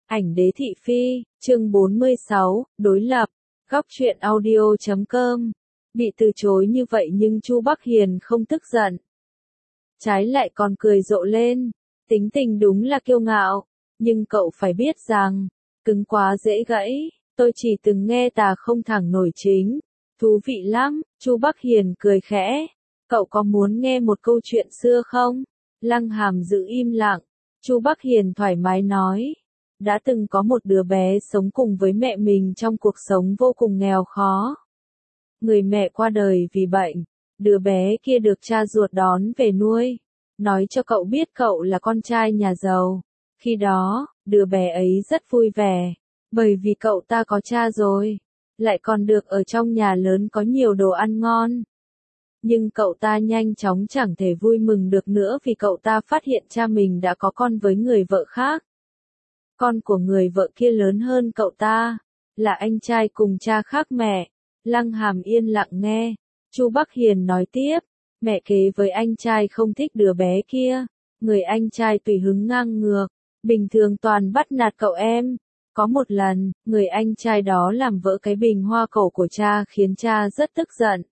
Ảnh đế thị phi, chương 46, đối lập, góc truyện audio.com. Bị từ chối như vậy nhưng Chu Bắc Hiền không tức giận. Trái lại còn cười rộ lên, tính tình đúng là kiêu ngạo, nhưng cậu phải biết rằng, cứng quá dễ gãy, tôi chỉ từng nghe tà không thẳng nổi chính. Thú vị lắm, Chu Bắc Hiền cười khẽ. Cậu có muốn nghe một câu chuyện xưa không? Lăng Hàm giữ im lặng. Chu Bắc Hiền thoải mái nói. Đã từng có một đứa bé sống cùng với mẹ mình trong cuộc sống vô cùng nghèo khó. Người mẹ qua đời vì bệnh. Đứa bé kia được cha ruột đón về nuôi. Nói cho cậu biết cậu là con trai nhà giàu. Khi đó, đứa bé ấy rất vui vẻ. Bởi vì cậu ta có cha rồi. Lại còn được ở trong nhà lớn có nhiều đồ ăn ngon. Nhưng cậu ta nhanh chóng chẳng thể vui mừng được nữa vì cậu ta phát hiện cha mình đã có con với người vợ khác. Con của người vợ kia lớn hơn cậu ta, là anh trai cùng cha khác mẹ. Lăng Hàm yên lặng nghe. Chu Bắc Hiền nói tiếp, mẹ kế với anh trai không thích đứa bé kia. Người anh trai tùy hứng ngang ngược, bình thường toàn bắt nạt cậu em. Có một lần, người anh trai đó làm vỡ cái bình hoa cổ của cha khiến cha rất tức giận.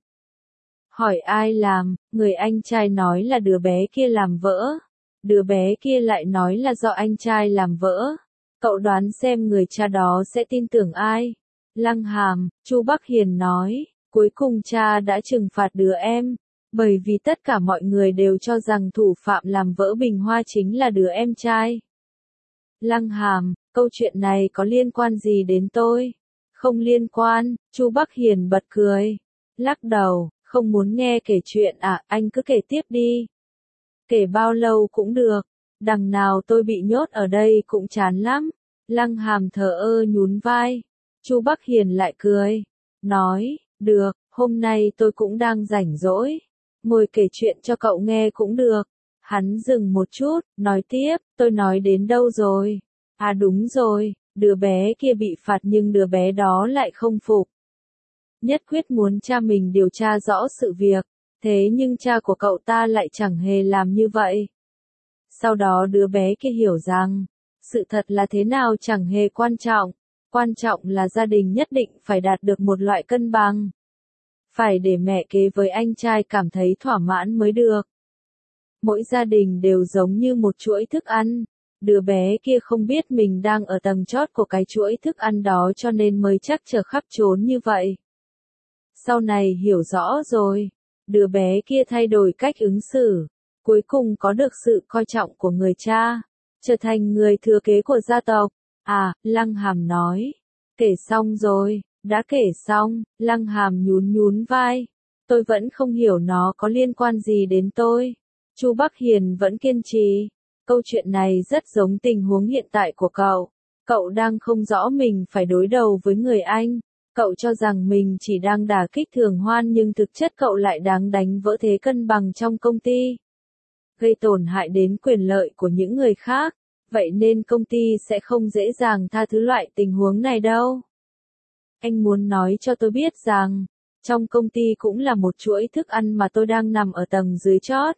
Hỏi ai làm, người anh trai nói là đứa bé kia làm vỡ. Đứa bé kia lại nói là do anh trai làm vỡ. Cậu đoán xem người cha đó sẽ tin tưởng ai? Lăng Hàm, Chu Bắc Hiền nói, cuối cùng cha đã trừng phạt đứa em. Bởi vì tất cả mọi người đều cho rằng thủ phạm làm vỡ bình hoa chính là đứa em trai. Lăng Hàm, câu chuyện này có liên quan gì đến tôi? Không liên quan, Chu Bắc Hiền bật cười. Lắc đầu, không muốn nghe kể chuyện à, anh cứ kể tiếp đi. Kể bao lâu cũng được, đằng nào tôi bị nhốt ở đây cũng chán lắm. Lăng Hàm thờ ơ nhún vai. Chu Bắc Hiền lại cười, nói, được, hôm nay tôi cũng đang rảnh rỗi. Ngồi kể chuyện cho cậu nghe cũng được. Hắn dừng một chút, nói tiếp, tôi nói đến đâu rồi? À đúng rồi, đứa bé kia bị phạt nhưng đứa bé đó lại không phục. Nhất quyết muốn cha mình điều tra rõ sự việc, thế nhưng cha của cậu ta lại chẳng hề làm như vậy. Sau đó đứa bé kia hiểu rằng, sự thật là thế nào chẳng hề quan trọng là gia đình nhất định phải đạt được một loại cân bằng. Phải để mẹ kế với anh trai cảm thấy thỏa mãn mới được. Mỗi gia đình đều giống như một chuỗi thức ăn. Đứa bé kia không biết mình đang ở tầng chót của cái chuỗi thức ăn đó cho nên mới chắc trở khắp trốn như vậy. Sau này hiểu rõ rồi, đứa bé kia thay đổi cách ứng xử, cuối cùng có được sự coi trọng của người cha, trở thành người thừa kế của gia tộc. À, Lăng Hàm nói, kể xong rồi, đã kể xong, Lăng Hàm nhún vai, tôi vẫn không hiểu nó có liên quan gì đến tôi. Chu Bắc Hiền vẫn kiên trì, câu chuyện này rất giống tình huống hiện tại của cậu. Cậu đang không rõ mình phải đối đầu với người anh. Cậu cho rằng mình chỉ đang đả kích Thường Hoan nhưng thực chất cậu lại đang đánh vỡ thế cân bằng trong công ty. Gây tổn hại đến quyền lợi của những người khác. Vậy nên công ty sẽ không dễ dàng tha thứ loại tình huống này đâu. Anh muốn nói cho tôi biết rằng, trong công ty cũng là một chuỗi thức ăn mà tôi đang nằm ở tầng dưới chót.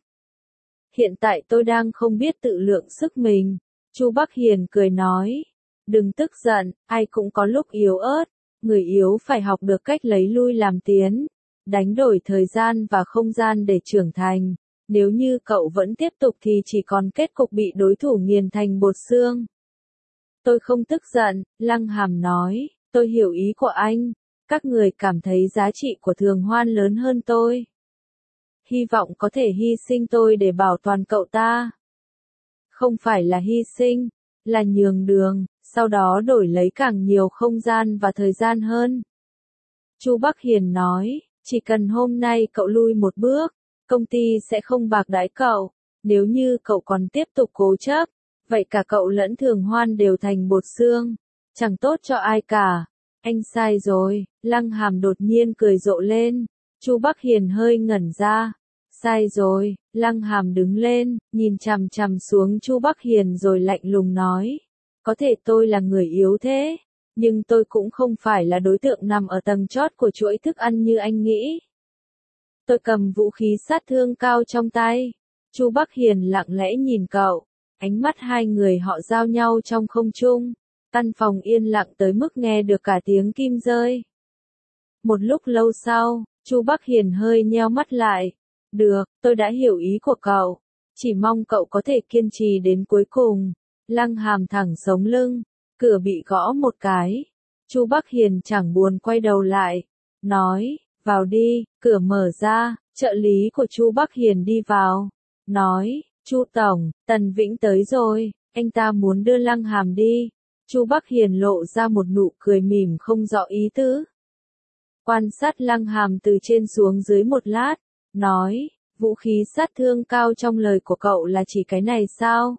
Hiện tại tôi đang không biết tự lượng sức mình. Chu Bắc Hiền cười nói. Đừng tức giận, ai cũng có lúc yếu ớt. Người yếu phải học được cách lấy lui làm tiến. Đánh đổi thời gian và không gian để trưởng thành. Nếu như cậu vẫn tiếp tục thì chỉ còn kết cục bị đối thủ nghiền thành bột xương. Tôi không tức giận, Lăng Hàm nói. Tôi hiểu ý của anh. Các người cảm thấy giá trị của Thường Hoan lớn hơn tôi. Hy vọng có thể hy sinh tôi để bảo toàn cậu ta. Không phải là hy sinh, là nhường đường, sau đó đổi lấy càng nhiều không gian và thời gian hơn. Chu Bắc Hiền nói, chỉ cần hôm nay cậu lui một bước, công ty sẽ không bạc đãi cậu. Nếu như cậu còn tiếp tục cố chấp, vậy cả cậu lẫn Thường Hoan đều thành bột xương. Chẳng tốt cho ai cả. Anh sai rồi, Lăng Hàm đột nhiên cười rộ lên. Chu Bắc Hiền hơi ngẩn ra. Sai rồi, Lăng Hàm đứng lên, nhìn chằm chằm xuống Chu Bắc Hiền rồi lạnh lùng nói. Có thể tôi là người yếu thế, nhưng tôi cũng không phải là đối tượng nằm ở tầng chót của chuỗi thức ăn như anh nghĩ. Tôi cầm vũ khí sát thương cao trong tay. Chu Bắc Hiền lặng lẽ nhìn cậu, ánh mắt hai người họ giao nhau trong không trung. Căn phòng yên lặng tới mức nghe được cả tiếng kim rơi. Một lúc lâu sau, Chu Bắc Hiền hơi nheo mắt lại. Được, tôi đã hiểu ý của cậu. Chỉ mong cậu có thể kiên trì đến cuối cùng. Lăng Hàm thẳng sống lưng, cửa bị gõ một cái. Chu Bắc Hiền chẳng buồn quay đầu lại, nói, vào đi, cửa mở ra, trợ lý của Chu Bắc Hiền đi vào, nói, Chu Tổng, Tần Vĩnh tới rồi, anh ta muốn đưa Lăng Hàm đi. Chu Bắc Hiền lộ ra một nụ cười mỉm không rõ ý tứ. Quan sát Lăng Hàm từ trên xuống dưới một lát, nói, vũ khí sát thương cao trong lời của cậu là chỉ cái này sao?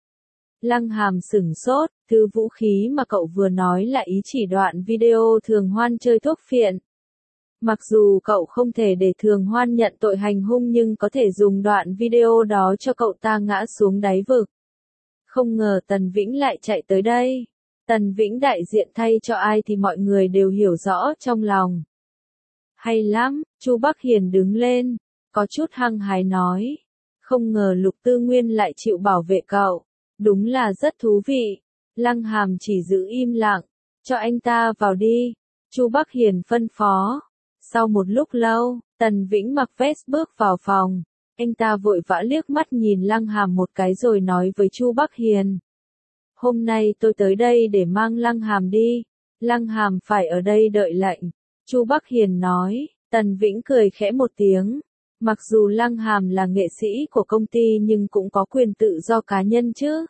Lăng Hàm sửng sốt, thứ vũ khí mà cậu vừa nói là ý chỉ đoạn video Thường Hoan chơi thuốc phiện. Mặc dù cậu không thể để Thường Hoan nhận tội hành hung nhưng có thể dùng đoạn video đó cho cậu ta ngã xuống đáy vực. Không ngờ Tần Vĩnh lại chạy tới đây. Tần Vĩnh đại diện thay cho ai thì mọi người đều hiểu rõ trong lòng. Hay lắm, Chu Bắc Hiền đứng lên, có chút hăng hái nói. Không ngờ Lục Tư Nguyên lại chịu bảo vệ cậu. Đúng là rất thú vị. Lăng Hàm chỉ giữ im lặng, cho anh ta vào đi. Chu Bắc Hiền phân phó. Sau một lúc lâu, Tần Vĩnh mặc vest bước vào phòng. Anh ta vội vã liếc mắt nhìn Lăng Hàm một cái rồi nói với Chu Bắc Hiền. Hôm nay tôi tới đây để mang Lăng Hàm đi. Lăng Hàm phải ở đây đợi lệnh. Chu Bắc Hiền nói. Tần Vĩnh cười khẽ một tiếng. Mặc dù Lăng Hàm là nghệ sĩ của công ty nhưng cũng có quyền tự do cá nhân chứ.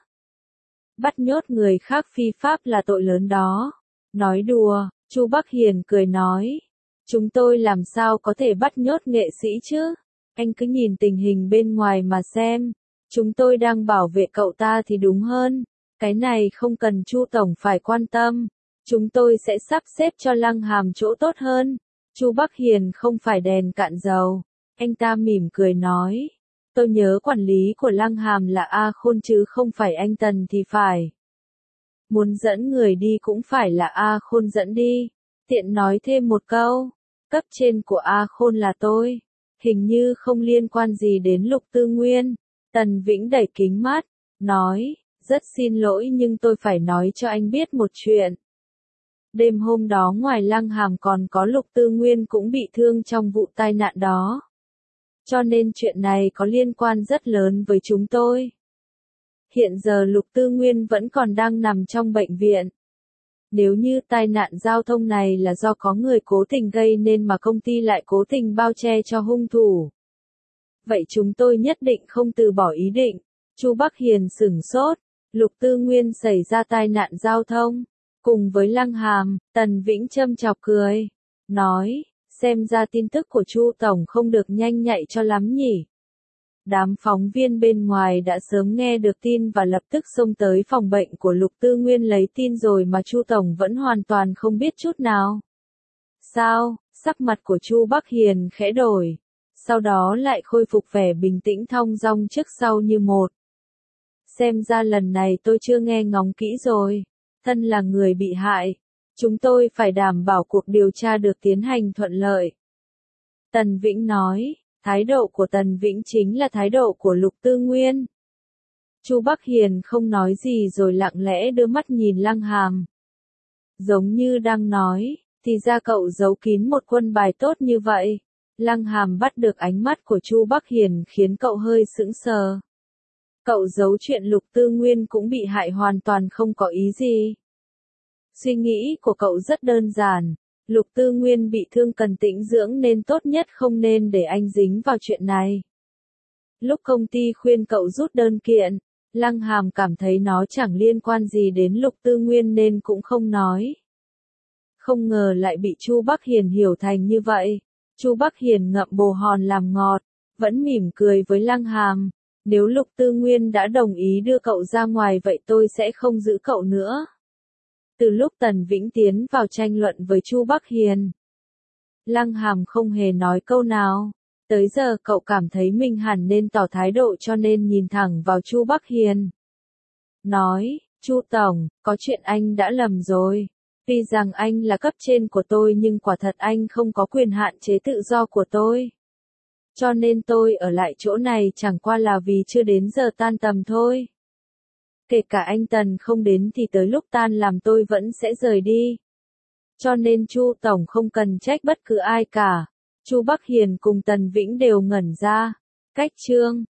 Bắt nhốt người khác phi pháp là tội lớn đó. Nói đùa, Chu Bắc Hiền cười nói. Chúng tôi làm sao có thể bắt nhốt nghệ sĩ chứ? Anh cứ nhìn tình hình bên ngoài mà xem. Chúng tôi đang bảo vệ cậu ta thì đúng hơn. Cái này không cần Chu Tổng phải quan tâm. Chúng tôi sẽ sắp xếp cho Lăng Hàm chỗ tốt hơn. Chu Bắc Hiền không phải đèn cạn dầu. Anh ta mỉm cười nói. Tôi nhớ quản lý của Lăng Hàm là A Khôn chứ không phải anh Tần thì phải. Muốn dẫn người đi cũng phải là A Khôn dẫn đi. Tiện nói thêm một câu. Cấp trên của A Khôn là tôi. Hình như không liên quan gì đến Lục Tư Nguyên. Tần Vĩnh đẩy kính mắt. Nói. Rất xin lỗi nhưng tôi phải nói cho anh biết một chuyện. Đêm hôm đó ngoài Lăng Hàm còn có Lục Tư Nguyên cũng bị thương trong vụ tai nạn đó. Cho nên chuyện này có liên quan rất lớn với chúng tôi. Hiện giờ Lục Tư Nguyên vẫn còn đang nằm trong bệnh viện. Nếu như tai nạn giao thông này là do có người cố tình gây nên mà công ty lại cố tình bao che cho hung thủ. Vậy chúng tôi nhất định không từ bỏ ý định. Chu Bắc Hiền sửng sốt. Lục Tư Nguyên xảy ra tai nạn giao thông. Cùng với Lăng Hàm, Tần Vĩnh châm chọc cười. Nói, xem ra tin tức của Chu Tổng không được nhanh nhạy cho lắm nhỉ. Đám phóng viên bên ngoài đã sớm nghe được tin và lập tức xông tới phòng bệnh của Lục Tư Nguyên lấy tin rồi mà Chu Tổng vẫn hoàn toàn không biết chút nào. Sao? Sắc mặt của Chu Bắc Hiền khẽ đổi. Sau đó lại khôi phục vẻ bình tĩnh thong dong trước sau như một. Xem ra lần này tôi chưa nghe ngóng kỹ rồi. Thân là người bị hại. Chúng tôi phải đảm bảo cuộc điều tra được tiến hành thuận lợi. Tần Vĩnh nói, thái độ của Tần Vĩnh chính là thái độ của Lục Tư Nguyên. Chu Bắc Hiền không nói gì rồi lặng lẽ đưa mắt nhìn Lăng Hàm. Giống như đang nói, thì ra cậu giấu kín một quân bài tốt như vậy. Lăng Hàm bắt được ánh mắt của Chu Bắc Hiền khiến cậu hơi sững sờ. Cậu giấu chuyện Lục Tư Nguyên cũng bị hại hoàn toàn không có ý gì. Suy nghĩ của cậu rất đơn giản. Lục Tư Nguyên bị thương cần tĩnh dưỡng nên tốt nhất không nên để anh dính vào chuyện này. Lúc công ty khuyên cậu rút đơn kiện, Lăng Hàm cảm thấy nó chẳng liên quan gì đến Lục Tư Nguyên nên cũng không nói. Không ngờ lại bị Chu Bắc Hiền hiểu thành như vậy. Chu Bắc Hiền ngậm bồ hòn làm ngọt, vẫn mỉm cười với Lăng Hàm. Nếu Lục Tư Nguyên đã đồng ý đưa cậu ra ngoài vậy tôi sẽ không giữ cậu nữa. Từ lúc Tần Vĩnh tiến vào tranh luận với Chu Bắc Hiền, Lăng Hàm không hề nói câu nào. Tới giờ cậu cảm thấy mình hẳn nên tỏ thái độ cho nên nhìn thẳng vào Chu Bắc Hiền. Nói, Chu Tổng, có chuyện anh đã lầm rồi. Tuy rằng anh là cấp trên của tôi nhưng quả thật anh không có quyền hạn chế tự do của tôi. Cho nên tôi ở lại chỗ này chẳng qua là vì chưa đến giờ tan tầm thôi. Kể cả anh Tần không đến thì tới lúc tan làm tôi vẫn sẽ rời đi. Cho nên Chu tổng không cần trách bất cứ ai cả. Chu Bắc Hiền cùng Tần Vĩnh đều ngẩn ra. Cách chương